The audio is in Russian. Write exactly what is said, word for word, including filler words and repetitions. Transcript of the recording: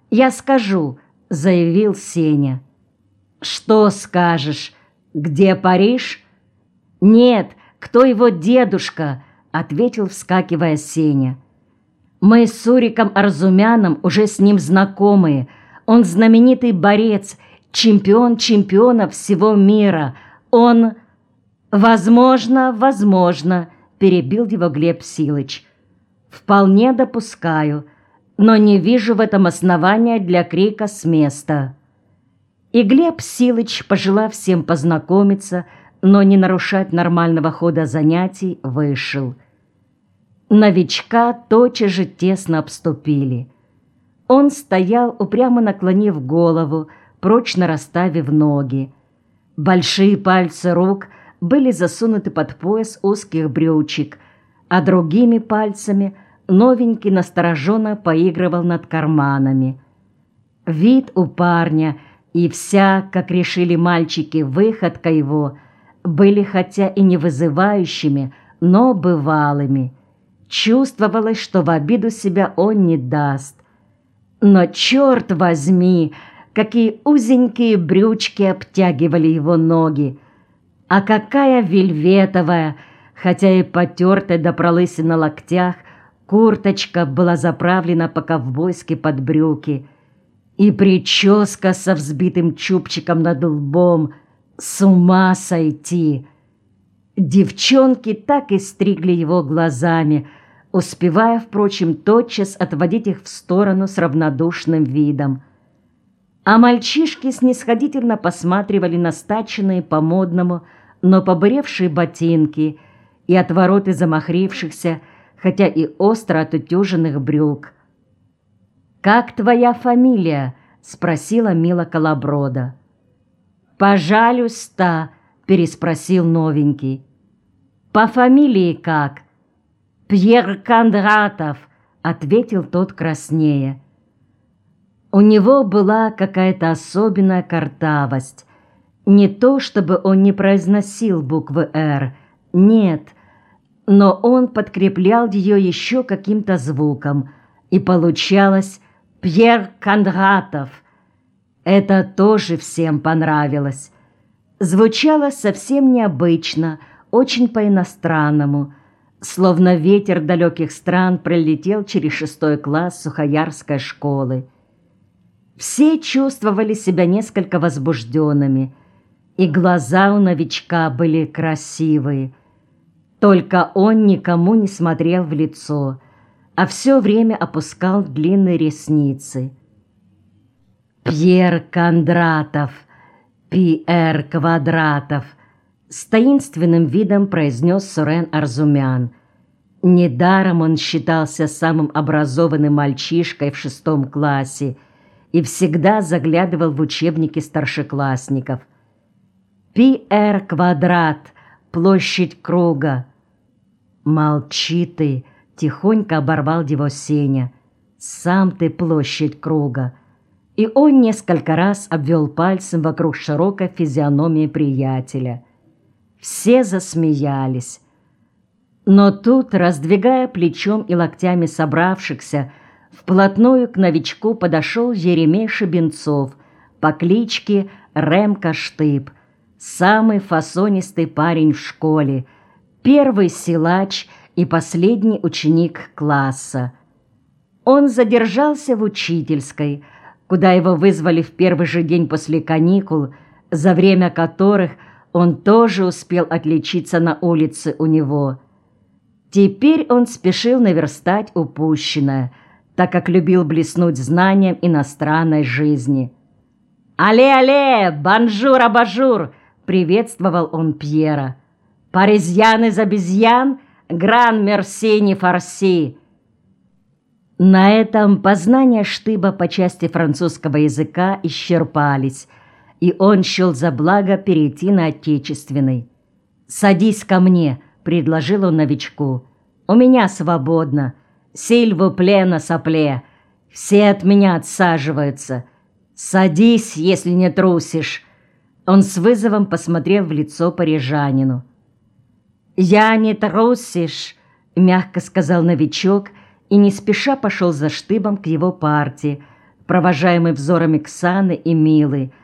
«Я скажу», — заявил Сеня. «Что скажешь? Где Париж?» «Нет, кто его дедушка?» — ответил, вскакивая Сеня. «Мы с Суриком Арзумяном уже с ним знакомые. Он знаменитый борец, чемпион чемпионов всего мира. Он...» «Возможно, возможно», — перебил его Глеб Силыч. «Вполне допускаю, но не вижу в этом основания для крика с места». И Глеб Силыч, пожелав всем познакомиться, но не нарушать нормального хода занятий, вышел. Новичка тотчас же тесно обступили. Он стоял, упрямо наклонив голову, прочно расставив ноги. Большие пальцы рук были засунуты под пояс узких брючек, а другими пальцами новенький настороженно поигрывал над карманами. Вид у парня и вся, как решили мальчики, выходка его были хотя и не вызывающими, но бывалыми. Чувствовалось, что в обиду себя он не даст. Но, черт возьми, какие узенькие брючки обтягивали его ноги! А какая вельветовая, хотя и потертая до пролысин на локтях, курточка была заправлена по-ковбойски под брюки. И прическа со взбитым чубчиком над лбом. С ума сойти! Девчонки так и стригли его глазами, успевая, впрочем, тотчас отводить их в сторону с равнодушным видом. А мальчишки снисходительно посматривали на стаченные по-модному, но побуревшие ботинки и отвороты замахрившихся, хотя и остро отутюженных брюк. «Как твоя фамилия?» — спросила Мила Колоброда. «Пожалуйста», — переспросил новенький. «По фамилии как?» «Пьер Кондратов», — ответил тот краснее. У него была какая-то особенная картавость. Не то, чтобы он не произносил буквы «Р», нет, но он подкреплял ее еще каким-то звуком, и получалось «Пьер Кондратов». Это тоже всем понравилось. Звучало совсем необычно, очень по-иностранному, словно ветер далеких стран пролетел через шестой класс Сухоярской школы. Все чувствовали себя несколько возбужденными, и глаза у новичка были красивые. Только он никому не смотрел в лицо, а все время опускал длинные ресницы. «Пьер Кондратов, Пи-Эр Квадратов», — с таинственным видом произнес Сурен Арзумян. Недаром он считался самым образованным мальчишкой в шестом классе и всегда заглядывал в учебники старшеклассников. «Пи-Эр Квадрат, площадь круга». «Молчи ты», — тихонько оборвал его Сеня. «Сам ты площадь круга». И он несколько раз обвел пальцем вокруг широкой физиономии приятеля. Все засмеялись. Но тут, раздвигая плечом и локтями собравшихся, вплотную к новичку подошел Еремей Шебенцов по кличке Ремка Штыб, самый фасонистый парень в школе, первый силач и последний ученик класса. Он задержался в учительской, куда его вызвали в первый же день после каникул, за время которых он тоже успел отличиться на улице у него. Теперь он спешил наверстать упущенное, так как любил блеснуть знанием иностранной жизни. «Але-але! Бонжур-абажур!» — приветствовал он Пьера. «Паризьян из обезьян? Гран-мерси не фарси!» На этом познания Штыба по части французского языка исчерпались, и он счел за благо перейти на отечественный. «Садись ко мне», — предложил он новичку. «У меня свободно. Сильву пле на сопле. Все от меня отсаживаются. Садись, если не трусишь». Он с вызовом посмотрел в лицо парижанину. «Я не трусишь», — мягко сказал новичок, и не спеша пошел за Штыбом к его парте, провожаемый взорами Ксаны и Милы,